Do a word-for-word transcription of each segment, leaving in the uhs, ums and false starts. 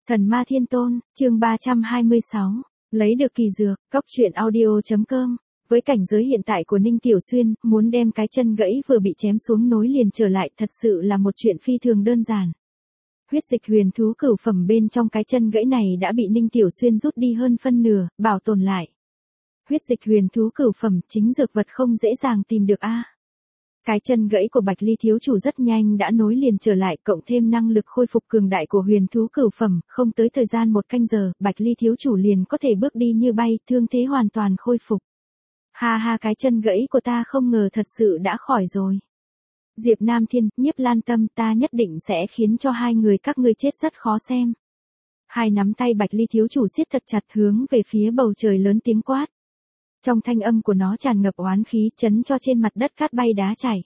Thần Ma Thiên Tôn, chương ba trăm hai mươi sáu, lấy được kỳ dược, cóc truyện audio.com. Với cảnh giới hiện tại của Ninh Tiểu Xuyên, muốn đem cái chân gãy vừa bị chém xuống nối liền trở lại thật sự là một chuyện phi thường đơn giản. Huyết dịch huyền thú cửu phẩm bên trong cái chân gãy này đã bị Ninh Tiểu Xuyên rút đi hơn phân nửa, bảo tồn lại. Huyết dịch huyền thú cửu phẩm chính dược vật không dễ dàng tìm được a. Cái chân gãy của Bạch Ly thiếu chủ rất nhanh đã nối liền trở lại, cộng thêm năng lực khôi phục cường đại của huyền thú cửu phẩm, không tới thời gian một canh giờ, Bạch Ly thiếu chủ liền có thể bước đi như bay, thương thế hoàn toàn khôi phục. Ha ha, cái chân gãy của ta không ngờ thật sự đã khỏi rồi. Diệp Nam Thiên, Nhiếp Lan Tâm, ta nhất định sẽ khiến cho hai người các ngươi chết rất khó xem. Hai nắm tay Bạch Ly thiếu chủ siết thật chặt hướng về phía bầu trời lớn tiếng quát. Trong thanh âm của nó tràn ngập oán khí, chấn cho trên mặt đất cát bay đá chảy.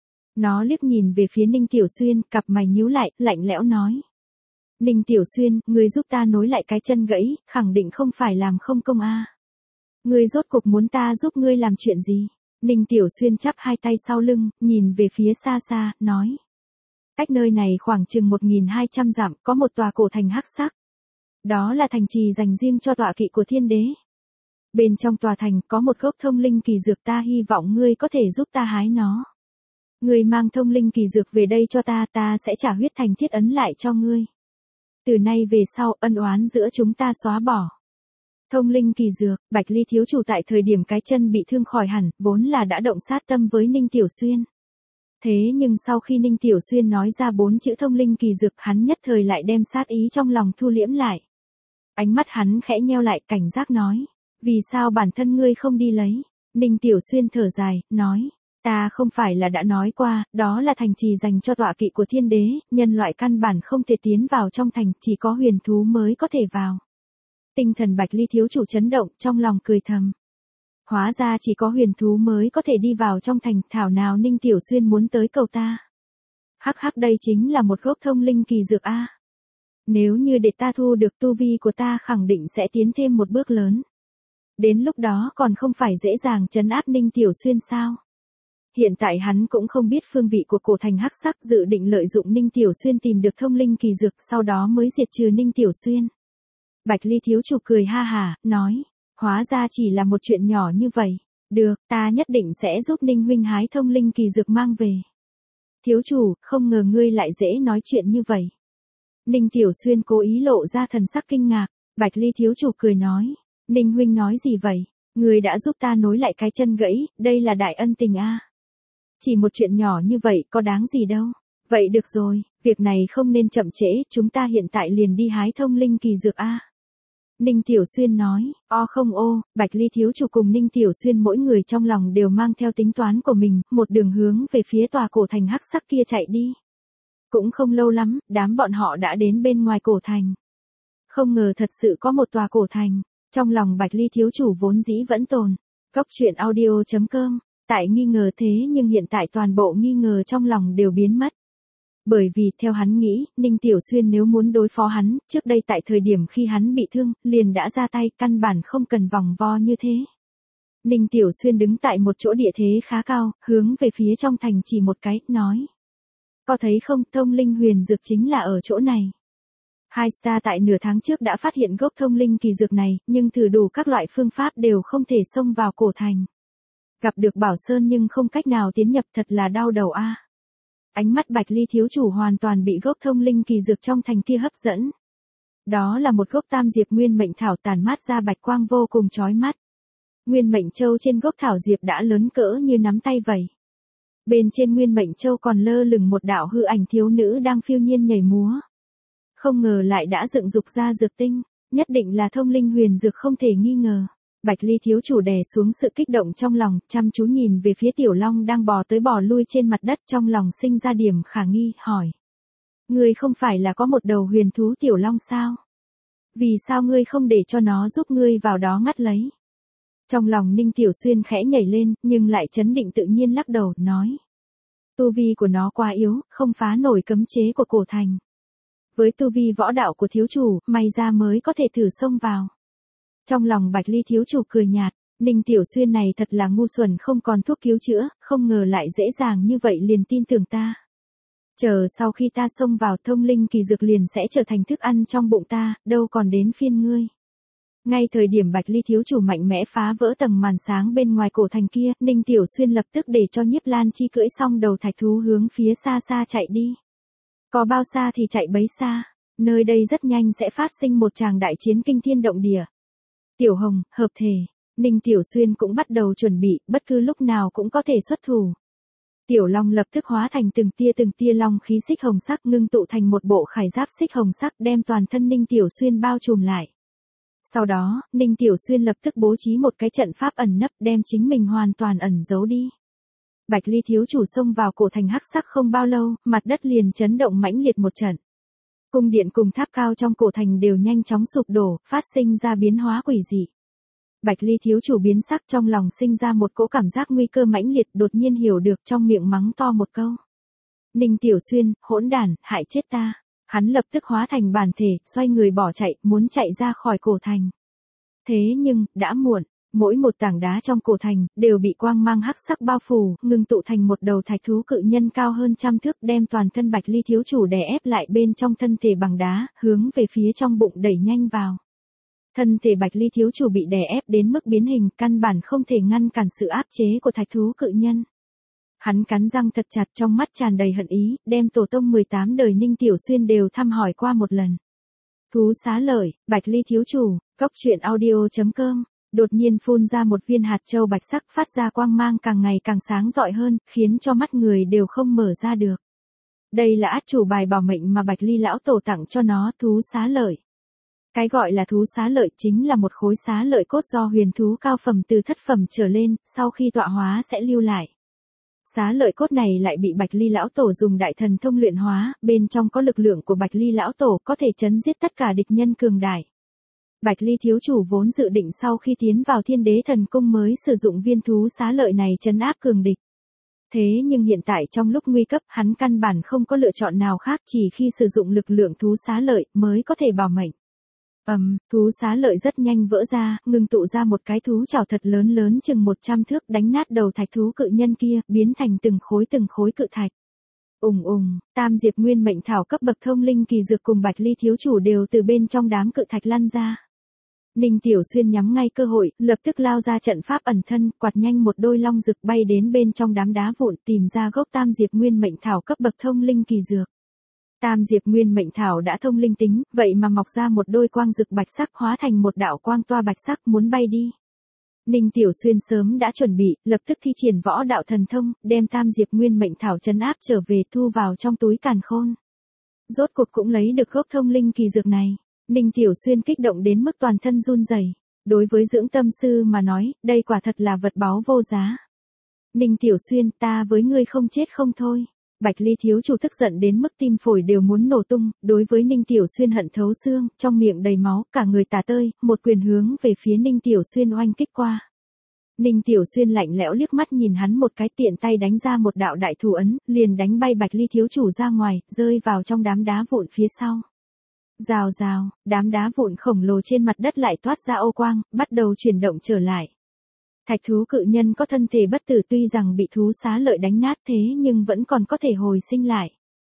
Nó liếc nhìn về phía Ninh Tiểu Xuyên, cặp mày nhíu lại, lạnh lẽo nói. Ninh Tiểu Xuyên, ngươi giúp ta nối lại cái chân gãy, khẳng định không phải làm không công a. Ngươi rốt cuộc muốn ta giúp ngươi làm chuyện gì? Ninh Tiểu Xuyên chắp hai tay sau lưng, nhìn về phía xa xa, nói. Cách nơi này khoảng chừng một nghìn hai trăm dặm, có một tòa cổ thành hắc sắc. Đó là thành trì dành riêng cho tọa kỵ của thiên đế. Bên trong tòa thành có một gốc thông linh kỳ dược, ta hy vọng ngươi có thể giúp ta hái nó. Ngươi mang thông linh kỳ dược về đây cho ta, ta sẽ trả huyết thành thiết ấn lại cho ngươi. Từ nay về sau, ân oán giữa chúng ta xóa bỏ. Thông linh kỳ dược, Bạch Ly thiếu chủ tại thời điểm cái chân bị thương khỏi hẳn, vốn là đã động sát tâm với Ninh Tiểu Xuyên. Thế nhưng sau khi Ninh Tiểu Xuyên nói ra bốn chữ thông linh kỳ dược, hắn nhất thời lại đem sát ý trong lòng thu liễm lại. Ánh mắt hắn khẽ nheo lại, cảnh giác nói. Vì sao bản thân ngươi không đi lấy? Ninh Tiểu Xuyên thở dài, nói. Ta không phải là đã nói qua, đó là thành trì dành cho tọa kỵ của thiên đế, nhân loại căn bản không thể tiến vào trong thành, chỉ có huyền thú mới có thể vào. Tinh thần Bạch Ly thiếu chủ chấn động, trong lòng cười thầm. Hóa ra chỉ có huyền thú mới có thể đi vào trong thành, thảo nào Ninh Tiểu Xuyên muốn tới cầu ta. Hắc hắc, đây chính là một gốc thông linh kỳ dược a. Nếu như để ta thu được, tu vi của ta khẳng định sẽ tiến thêm một bước lớn. Đến lúc đó còn không phải dễ dàng trấn áp Ninh Tiểu Xuyên sao? Hiện tại hắn cũng không biết phương vị của cổ thành hắc sắc, dự định lợi dụng Ninh Tiểu Xuyên tìm được thông linh kỳ dược, sau đó mới diệt trừ Ninh Tiểu Xuyên. Bạch Ly thiếu chủ cười ha hả, nói, hóa ra chỉ là một chuyện nhỏ như vậy. Được, ta nhất định sẽ giúp Ninh huynh hái thông linh kỳ dược mang về. Thiếu chủ, không ngờ ngươi lại dễ nói chuyện như vậy. Ninh Tiểu Xuyên cố ý lộ ra thần sắc kinh ngạc, Bạch Ly thiếu chủ cười nói. Ninh huynh nói gì vậy? Người đã giúp ta nối lại cái chân gãy, đây là đại ân tình a. Chỉ một chuyện nhỏ như vậy có đáng gì đâu. Vậy được rồi, việc này không nên chậm trễ, chúng ta hiện tại liền đi hái thông linh kỳ dược a. Ninh Tiểu Xuyên nói, o không ô, Bạch Ly thiếu chủ cùng Ninh Tiểu Xuyên mỗi người trong lòng đều mang theo tính toán của mình, một đường hướng về phía tòa cổ thành hắc sắc kia chạy đi. Cũng không lâu lắm, đám bọn họ đã đến bên ngoài cổ thành. Không ngờ thật sự có một tòa cổ thành. Trong lòng Bạch Ly thiếu chủ vốn dĩ vẫn tồn. Cóc truyện audio.com. Tại nghi ngờ thế nhưng hiện tại toàn bộ nghi ngờ trong lòng đều biến mất. Bởi vì theo hắn nghĩ, Ninh Tiểu Xuyên nếu muốn đối phó hắn, trước đây tại thời điểm khi hắn bị thương, liền đã ra tay, căn bản không cần vòng vo như thế. Ninh Tiểu Xuyên đứng tại một chỗ địa thế khá cao, hướng về phía trong thành chỉ một cái, nói. Có thấy không, thông linh huyền dược chính là ở chỗ này. Hai star tại nửa tháng trước đã phát hiện gốc thông linh kỳ dược này, nhưng thử đủ các loại phương pháp đều không thể xông vào cổ thành. Gặp được Bảo Sơn nhưng không cách nào tiến nhập, thật là đau đầu a. Ánh mắt Bạch Ly thiếu chủ hoàn toàn bị gốc thông linh kỳ dược trong thành kia hấp dẫn. Đó là một gốc tam diệp nguyên mệnh thảo tản mát ra bạch quang vô cùng chói mắt. Nguyên mệnh châu trên gốc thảo diệp đã lớn cỡ như nắm tay vậy. Bên trên nguyên mệnh châu còn lơ lửng một đạo hư ảnh thiếu nữ đang phiêu nhiên nhảy múa. Không ngờ lại đã dựng dục ra dược tinh, nhất định là thông linh huyền dược không thể nghi ngờ. Bạch Ly thiếu chủ đè xuống sự kích động trong lòng, chăm chú nhìn về phía Tiểu Long đang bò tới bò lui trên mặt đất, trong lòng sinh ra điểm khả nghi, hỏi. Ngươi không phải là có một đầu huyền thú Tiểu Long sao? Vì sao ngươi không để cho nó giúp ngươi vào đó ngắt lấy? Trong lòng Ninh Tiểu Xuyên khẽ nhảy lên, nhưng lại trấn định tự nhiên lắc đầu, nói. Tu vi của nó quá yếu, không phá nổi cấm chế của cổ thành. Với tu vi võ đạo của thiếu chủ, may ra mới có thể thử xông vào. Trong lòng Bạch Ly thiếu chủ cười nhạt, Ninh Tiểu Xuyên này thật là ngu xuẩn, không còn thuốc cứu chữa, không ngờ lại dễ dàng như vậy liền tin tưởng ta. Chờ sau khi ta xông vào thông linh kỳ dược liền sẽ trở thành thức ăn trong bụng ta, đâu còn đến phiên ngươi. Ngay thời điểm Bạch Ly thiếu chủ mạnh mẽ phá vỡ tầng màn sáng bên ngoài cổ thành kia, Ninh Tiểu Xuyên lập tức để cho Nhiếp Lan Chi cưỡi xong đầu thạch thú hướng phía xa xa chạy đi. Có bao xa thì chạy bấy xa, nơi đây rất nhanh sẽ phát sinh một tràng đại chiến kinh thiên động địa. Tiểu Hồng, hợp thể, Ninh Tiểu Xuyên cũng bắt đầu chuẩn bị, bất cứ lúc nào cũng có thể xuất thủ. Tiểu Long lập tức hóa thành từng tia từng tia long khí xích hồng sắc ngưng tụ thành một bộ khải giáp xích hồng sắc đem toàn thân Ninh Tiểu Xuyên bao trùm lại. Sau đó, Ninh Tiểu Xuyên lập tức bố trí một cái trận pháp ẩn nấp đem chính mình hoàn toàn ẩn giấu đi. Bạch Ly thiếu chủ xông vào cổ thành hắc sắc không bao lâu, mặt đất liền chấn động mãnh liệt một trận. Cung điện cùng tháp cao trong cổ thành đều nhanh chóng sụp đổ, phát sinh ra biến hóa quỷ dị. Bạch Ly thiếu chủ biến sắc trong lòng sinh ra một cỗ cảm giác nguy cơ mãnh liệt đột nhiên hiểu được trong miệng mắng to một câu. Ninh Tiểu Xuyên, hỗn đản, hại chết ta. Hắn lập tức hóa thành bản thể, xoay người bỏ chạy, muốn chạy ra khỏi cổ thành. Thế nhưng, đã muộn, mỗi một tảng đá trong cổ thành, đều bị quang mang hắc sắc bao phủ, ngưng tụ thành một đầu thạch thú cự nhân cao hơn trăm thước đem toàn thân Bạch Ly thiếu chủ đè ép lại bên trong thân thể bằng đá, hướng về phía trong bụng đẩy nhanh vào. Thân thể Bạch Ly thiếu chủ bị đè ép đến mức biến hình, căn bản không thể ngăn cản sự áp chế của thạch thú cự nhân. Hắn cắn răng thật chặt trong mắt tràn đầy hận ý, đem tổ tông mười tám đời Ninh Tiểu Xuyên đều thăm hỏi qua một lần. Thú xá lợi, Bạch Ly thiếu chủ, cốc truyện audio chấm com, đột nhiên phun ra một viên hạt châu bạch sắc phát ra quang mang càng ngày càng sáng rọi hơn, khiến cho mắt người đều không mở ra được. Đây là át chủ bài bảo mệnh mà Bạch Ly lão tổ tặng cho nó, thú xá lợi. Cái gọi là thú xá lợi chính là một khối xá lợi cốt do huyền thú cao phẩm từ thất phẩm trở lên, sau khi tọa hóa sẽ lưu lại. Xá lợi cốt này lại bị Bạch Ly lão tổ dùng đại thần thông luyện hóa, bên trong có lực lượng của Bạch Ly lão tổ có thể chấn giết tất cả địch nhân cường đại. Bạch Ly thiếu chủ vốn dự định sau khi tiến vào Thiên Đế Thần Cung mới sử dụng viên thú xá lợi này trấn áp cường địch. Thế nhưng hiện tại trong lúc nguy cấp, hắn căn bản không có lựa chọn nào khác, chỉ khi sử dụng lực lượng thú xá lợi mới có thể bảo mệnh. Ầm, um, thú xá lợi rất nhanh vỡ ra, ngưng tụ ra một cái thú chảo thật lớn lớn chừng một trăm thước đánh nát đầu thạch thú cự nhân kia, biến thành từng khối từng khối cự thạch. Ùng ùng, tam diệp nguyên mệnh thảo cấp bậc thông linh kỳ dược cùng Bạch Ly thiếu chủ đều từ bên trong đám cự thạch lăn ra. Ninh Tiểu Xuyên nhắm ngay cơ hội, lập tức lao ra trận pháp ẩn thân, quạt nhanh một đôi long rực bay đến bên trong đám đá vụn tìm ra gốc tam diệp nguyên mệnh thảo cấp bậc thông linh kỳ dược. Tam diệp nguyên mệnh thảo đã thông linh tính, vậy mà mọc ra một đôi quang rực bạch sắc hóa thành một đạo quang toa bạch sắc muốn bay đi. Ninh Tiểu Xuyên sớm đã chuẩn bị, lập tức thi triển võ đạo thần thông, đem tam diệp nguyên mệnh thảo trấn áp trở về thu vào trong túi càn khôn. Rốt cuộc cũng lấy được gốc thông linh kỳ dược này. Ninh Tiểu Xuyên kích động đến mức toàn thân run rẩy. Đối với dưỡng tâm sư mà nói, đây quả thật là vật báu vô giá. Ninh Tiểu Xuyên, ta với ngươi không chết không thôi. Bạch Ly thiếu chủ tức giận đến mức tim phổi đều muốn nổ tung, đối với Ninh Tiểu Xuyên hận thấu xương, trong miệng đầy máu, cả người tả tơi, một quyền hướng về phía Ninh Tiểu Xuyên oanh kích qua. Ninh Tiểu Xuyên lạnh lẽo liếc mắt nhìn hắn một cái, tiện tay đánh ra một đạo đại thủ ấn, liền đánh bay Bạch Ly thiếu chủ ra ngoài, rơi vào trong đám đá vụn phía sau. Rào rào, đám đá vụn khổng lồ trên mặt đất lại toát ra ô quang, bắt đầu chuyển động trở lại. Thạch thú cự nhân có thân thể bất tử tuy rằng bị thú xá lợi đánh nát thế nhưng vẫn còn có thể hồi sinh lại.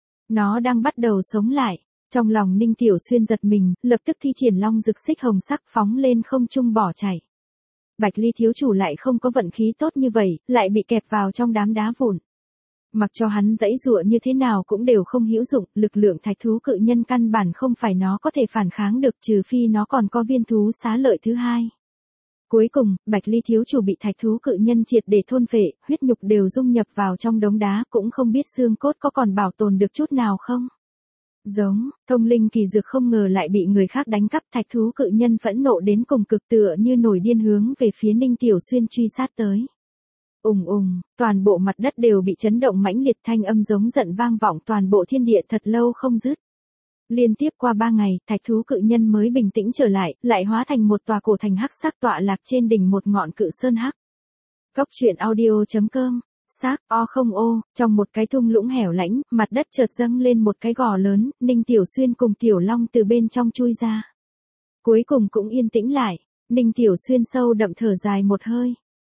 Nó đang bắt đầu sống lại. Trong lòng Ninh Tiểu Xuyên giật mình, lập tức thi triển long rực xích hồng sắc phóng lên không trung bỏ chạy. Bạch Ly thiếu chủ lại không có vận khí tốt như vậy, lại bị kẹp vào trong đám đá vụn. Mặc cho hắn giãy giụa như thế nào cũng đều không hữu dụng, lực lượng thạch thú cự nhân căn bản không phải nó có thể phản kháng được, trừ phi nó còn có viên thú xá lợi thứ hai. Cuối cùng, Bạch Ly thiếu chủ bị thạch thú cự nhân triệt để thôn phệ, huyết nhục đều dung nhập vào trong đống đá, cũng không biết xương cốt có còn bảo tồn được chút nào không. Giống, thông linh kỳ dược không ngờ lại bị người khác đánh cắp, thạch thú cự nhân phẫn nộ đến cùng cực tựa như nổi điên hướng về phía Ninh Tiểu Xuyên truy sát tới. Ùng ùng, toàn bộ mặt đất đều bị chấn động mãnh liệt, thanh âm giống giận vang vọng toàn bộ thiên địa thật lâu không dứt. Liên tiếp qua ba ngày, thạch thú cự nhân mới bình tĩnh trở lại, lại hóa thành một tòa cổ thành hắc sắc tọa lạc trên đỉnh một ngọn cự sơn hắc. Cốc truyện audio chấm com, xác, o không ô, trong một cái thung lũng hẻo lánh, mặt đất chợt dâng lên một cái gò lớn, Ninh Tiểu Xuyên cùng Tiểu Long từ bên trong chui ra. Cuối cùng cũng yên tĩnh lại, Ninh Tiểu Xuyên sâu đậm thở dài một hơi.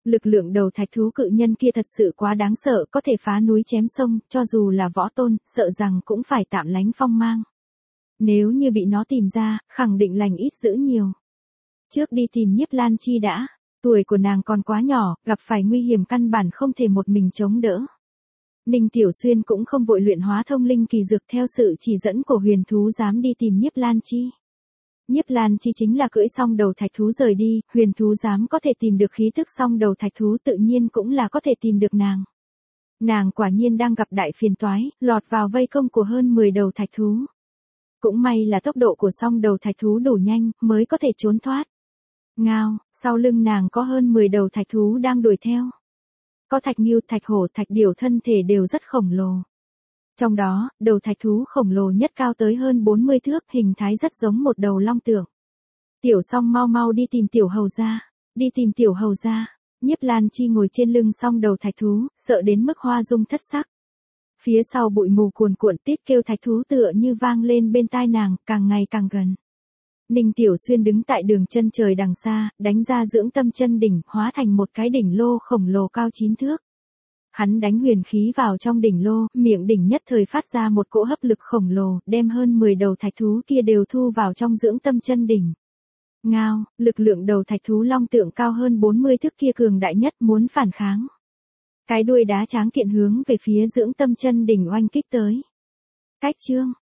Lực lượng đầu thạch thú cự nhân kia thật sự quá đáng sợ, có thể phá núi chém sông, cho dù là võ tôn, sợ rằng cũng phải tạm lánh phong mang. Nếu như bị nó tìm ra, khẳng định lành ít dữ nhiều. Trước đi tìm Nhiếp Lan Chi đã, tuổi của nàng còn quá nhỏ, gặp phải nguy hiểm căn bản không thể một mình chống đỡ. Ninh Tiểu Xuyên cũng không vội luyện hóa thông linh kỳ dược theo sự chỉ dẫn của huyền thú dám đi tìm Nhiếp Lan Chi. Nhiếp Lan Chi chính là cưỡi song đầu thạch thú rời đi, huyền thú dám có thể tìm được khí tức song đầu thạch thú tự nhiên cũng là có thể tìm được nàng. Nàng quả nhiên đang gặp đại phiền toái, lọt vào vây công của hơn mười đầu thạch thú. Cũng may là tốc độ của song đầu thạch thú đủ nhanh, mới có thể trốn thoát. Ngao, sau lưng nàng có hơn mười đầu thạch thú đang đuổi theo. Có thạch ngưu, thạch hổ, thạch điểu thân thể đều rất khổng lồ. Trong đó, đầu thạch thú khổng lồ nhất cao tới hơn bốn mươi thước, hình thái rất giống một đầu long tượng. Tiểu Song mau mau đi tìm tiểu hầu gia, đi tìm tiểu hầu gia. Nhiếp Lan Chi ngồi trên lưng song đầu thạch thú, sợ đến mức hoa dung thất sắc. Phía sau bụi mù cuồn cuộn, tít kêu thạch thú tựa như vang lên bên tai nàng, càng ngày càng gần. Ninh Tiểu Xuyên đứng tại đường chân trời đằng xa, đánh ra dưỡng tâm chân đỉnh, hóa thành một cái đỉnh lô khổng lồ cao chín thước. Hắn đánh huyền khí vào trong đỉnh lô, miệng đỉnh nhất thời phát ra một cỗ hấp lực khổng lồ, đem hơn mười đầu thạch thú kia đều thu vào trong dưỡng tâm chân đỉnh. Ngao, lực lượng đầu thạch thú long tượng cao hơn bốn mươi thước kia cường đại nhất, muốn phản kháng. Cái đuôi đá tráng kiện hướng về phía dưỡng tâm chân đỉnh oanh kích tới. Cách chương